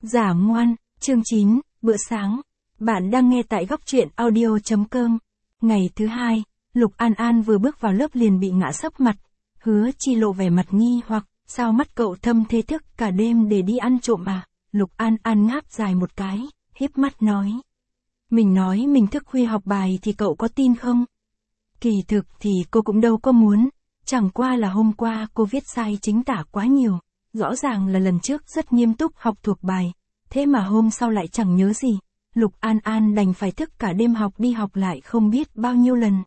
Giả ngoan, chương 9, bữa sáng. Bạn đang nghe tại góc truyện audio.com. Ngày thứ hai, Lục An An vừa bước vào lớp liền bị ngã sấp mặt. Hứa Chi lộ vẻ mặt nghi hoặc, sao mắt cậu thâm thế thức cả đêm để đi ăn trộm à? Lục An An ngáp dài một cái, híp mắt nói. Mình nói mình thức khuya học bài thì cậu có tin không? Kỳ thực thì cô cũng đâu có muốn, chẳng qua là hôm qua cô viết sai chính tả quá nhiều. Rõ ràng là lần trước rất nghiêm túc học thuộc bài, thế mà hôm sau lại chẳng nhớ gì. Lục An An đành phải thức cả đêm học đi học lại không biết bao nhiêu lần.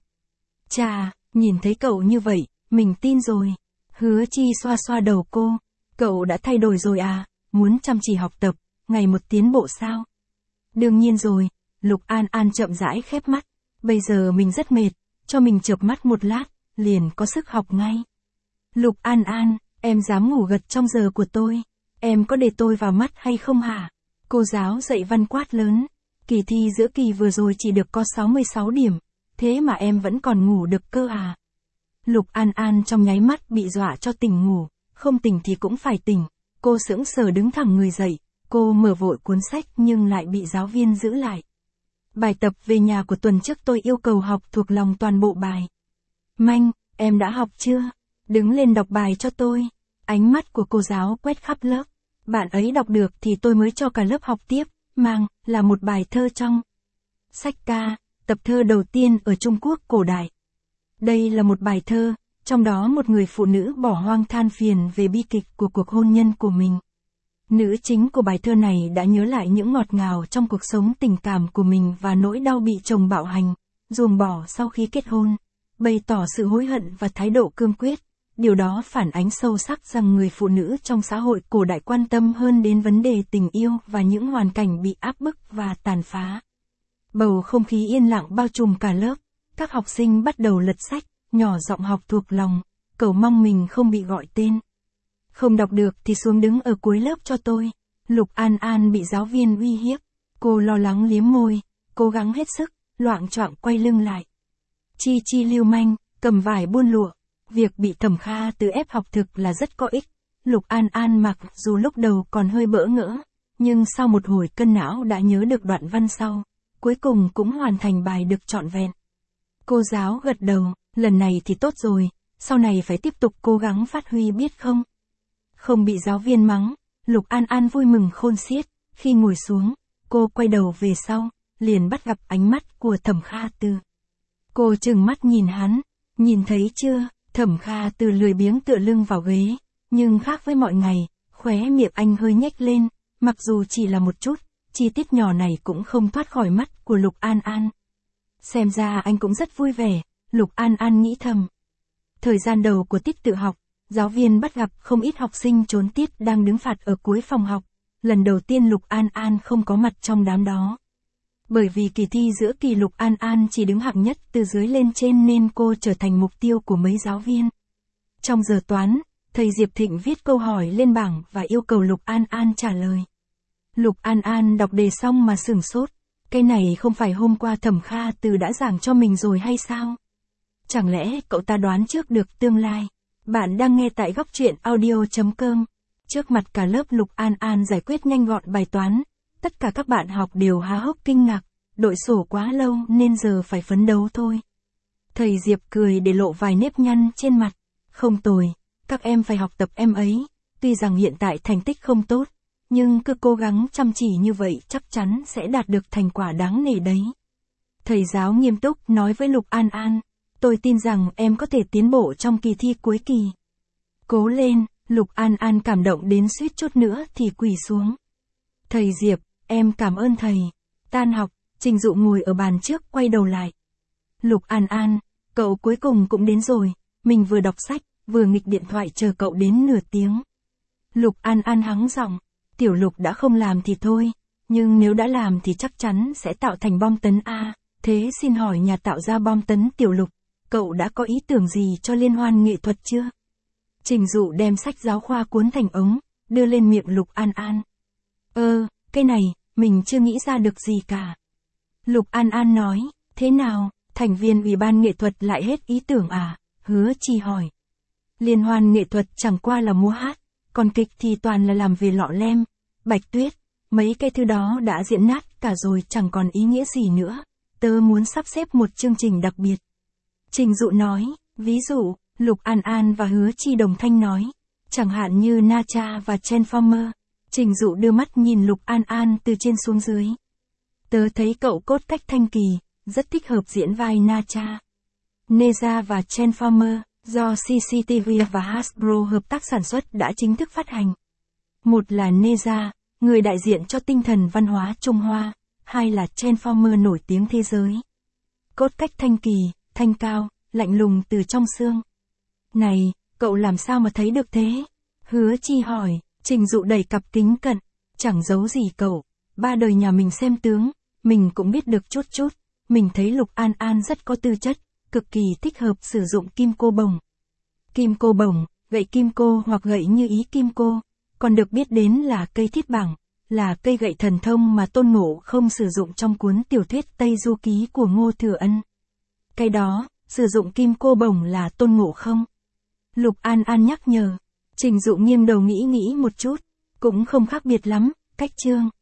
Chà, nhìn thấy cậu như vậy, mình tin rồi. Hứa Chi xoa xoa đầu cô. Cậu đã thay đổi rồi à, muốn chăm chỉ học tập, ngày một tiến bộ sao? Đương nhiên rồi, Lục An An chậm rãi khép mắt. Bây giờ mình rất mệt, cho mình chợp mắt một lát, liền có sức học ngay. Lục An An, em dám ngủ gật trong giờ của tôi, em có để tôi vào mắt hay không hả? Cô giáo dạy văn quát lớn, kỳ thi giữa kỳ vừa rồi chỉ được có 66 điểm, thế mà em vẫn còn ngủ được cơ à? Lục An An trong nháy mắt bị dọa cho tỉnh ngủ, không tỉnh thì cũng phải tỉnh, cô sững sờ đứng thẳng người dậy, cô mở vội cuốn sách nhưng lại bị giáo viên giữ lại. Bài tập về nhà của tuần trước tôi yêu cầu học thuộc lòng toàn bộ bài. Manh, em đã học chưa? Đứng lên đọc bài cho tôi. Ánh mắt của cô giáo quét khắp lớp. Bạn ấy đọc được thì tôi mới cho cả lớp học tiếp. Mang, là một bài thơ trong sách ca, tập thơ đầu tiên ở Trung Quốc cổ đại. Đây là một bài thơ, trong đó một người phụ nữ bỏ hoang than phiền về bi kịch của cuộc hôn nhân của mình. Nữ chính của bài thơ này đã nhớ lại những ngọt ngào trong cuộc sống tình cảm của mình và nỗi đau bị chồng bạo hành, ruồng bỏ sau khi kết hôn, bày tỏ sự hối hận và thái độ cương quyết. Điều đó phản ánh sâu sắc rằng người phụ nữ trong xã hội cổ đại quan tâm hơn đến vấn đề tình yêu và những hoàn cảnh bị áp bức và tàn phá. Bầu không khí yên lặng bao trùm cả lớp, các học sinh bắt đầu lật sách, nhỏ giọng học thuộc lòng, cầu mong mình không bị gọi tên. Không đọc được thì xuống đứng ở cuối lớp cho tôi. Lục An An bị giáo viên uy hiếp, cô lo lắng liếm môi, cố gắng hết sức, loạng choạng quay lưng lại. Chi Chi lưu manh, cầm vải buôn lụa. Việc bị Thẩm Kha Từ ép học thực là rất có ích. Lục An An mặc dù lúc đầu còn hơi bỡ ngỡ, nhưng sau một hồi cân não đã nhớ được đoạn văn sau, cuối cùng cũng hoàn thành bài được trọn vẹn. Cô giáo gật đầu, lần này thì tốt rồi, sau này phải tiếp tục cố gắng phát huy biết không? Không bị giáo viên mắng, Lục An An vui mừng khôn xiết, khi ngồi xuống, cô quay đầu về sau, liền bắt gặp ánh mắt của Thẩm Kha Từ. Cô trừng mắt nhìn hắn, nhìn thấy chưa? Thẩm Kha Từ lười biếng tựa lưng vào ghế, nhưng khác với mọi ngày, khóe miệng anh hơi nhếch lên, mặc dù chỉ là một chút, chi tiết nhỏ này cũng không thoát khỏi mắt của Lục An An. Xem ra anh cũng rất vui vẻ, Lục An An nghĩ thầm. Thời gian đầu của tiết tự học, giáo viên bắt gặp không ít học sinh trốn tiết đang đứng phạt ở cuối phòng học, lần đầu tiên Lục An An không có mặt trong đám đó. Bởi vì kỳ thi giữa kỳ Lục An An chỉ đứng hạng nhất từ dưới lên trên nên cô trở thành mục tiêu của mấy giáo viên. Trong giờ toán, thầy Diệp Thịnh viết câu hỏi lên bảng và yêu cầu Lục An An trả lời. Lục An An đọc đề xong mà sửng sốt, cái này không phải hôm qua Thẩm Kha Từ đã giảng cho mình rồi hay sao? Chẳng lẽ cậu ta đoán trước được tương lai? Bạn đang nghe tại góc truyện audio.com. Trước mặt cả lớp Lục An An giải quyết nhanh gọn bài toán. Tất cả các bạn học đều há hốc kinh ngạc, đội sổ quá lâu nên giờ phải phấn đấu thôi. Thầy Diệp cười để lộ vài nếp nhăn trên mặt. Không tồi, các em phải học tập em ấy. Tuy rằng hiện tại thành tích không tốt, nhưng cứ cố gắng chăm chỉ như vậy chắc chắn sẽ đạt được thành quả đáng nể đấy. Thầy giáo nghiêm túc nói với Lục An An. Tôi tin rằng em có thể tiến bộ trong kỳ thi cuối kỳ. Cố lên, Lục An An cảm động đến suýt chút nữa thì quỳ xuống. Thầy Diệp, em cảm ơn thầy. Tan học, Trình Dụ ngồi ở bàn trước quay đầu lại. Lục An An, cậu cuối cùng cũng đến rồi, mình vừa đọc sách, vừa nghịch điện thoại chờ cậu đến nửa tiếng. Lục An An hắng giọng, Tiểu Lục đã không làm thì thôi, nhưng nếu đã làm thì chắc chắn sẽ tạo thành bom tấn A. Thế xin hỏi nhà tạo ra bom tấn Tiểu Lục, cậu đã có ý tưởng gì cho liên hoan nghệ thuật chưa? Trình Dụ đem sách giáo khoa cuốn thành ống, đưa lên miệng Lục An An. Cái này, mình chưa nghĩ ra được gì cả. Lục An An nói, thế nào, thành viên ủy ban nghệ thuật lại hết ý tưởng à? Hứa Chi hỏi. Liên hoan nghệ thuật chẳng qua là múa hát, còn kịch thì toàn là làm về lọ lem. Bạch Tuyết, mấy cái thứ đó đã diễn nát cả rồi chẳng còn ý nghĩa gì nữa. Tớ muốn sắp xếp một chương trình đặc biệt. Trình Dụ nói, ví dụ, Lục An An và Hứa Chi đồng thanh nói. Chẳng hạn như Na Cha và Transformer. Trình Dụ đưa mắt nhìn Lục An An từ trên xuống dưới. Tớ thấy cậu cốt cách thanh kỳ, rất thích hợp diễn vai Na Cha. Neza và Transformer, do CCTV và Hasbro hợp tác sản xuất đã chính thức phát hành. Một là Neza, người đại diện cho tinh thần văn hóa Trung Hoa, hai là Transformer nổi tiếng thế giới. Cốt cách thanh kỳ, thanh cao, lạnh lùng từ trong xương. Này, cậu làm sao mà thấy được thế? Hứa Chi hỏi. Trình Dụ đẩy cặp kính cận. Chẳng giấu gì cậu, 3 đời nhà mình xem tướng, mình cũng biết được chút chút. Mình thấy Lục An An rất có tư chất, cực kỳ thích hợp sử dụng kim cô bồng. Kim cô bồng, gậy kim cô hoặc gậy như ý kim cô, còn được biết đến là cây thiết bảng, là cây gậy thần thông mà Tôn Ngộ Không sử dụng trong cuốn tiểu thuyết Tây Du Ký của Ngô Thừa Ân. Cái đó, sử dụng kim cô bồng là Tôn Ngộ Không. Lục An An nhắc nhở. Trình Dụ nghiêng đầu nghĩ một chút, cũng không khác biệt lắm, cách chương.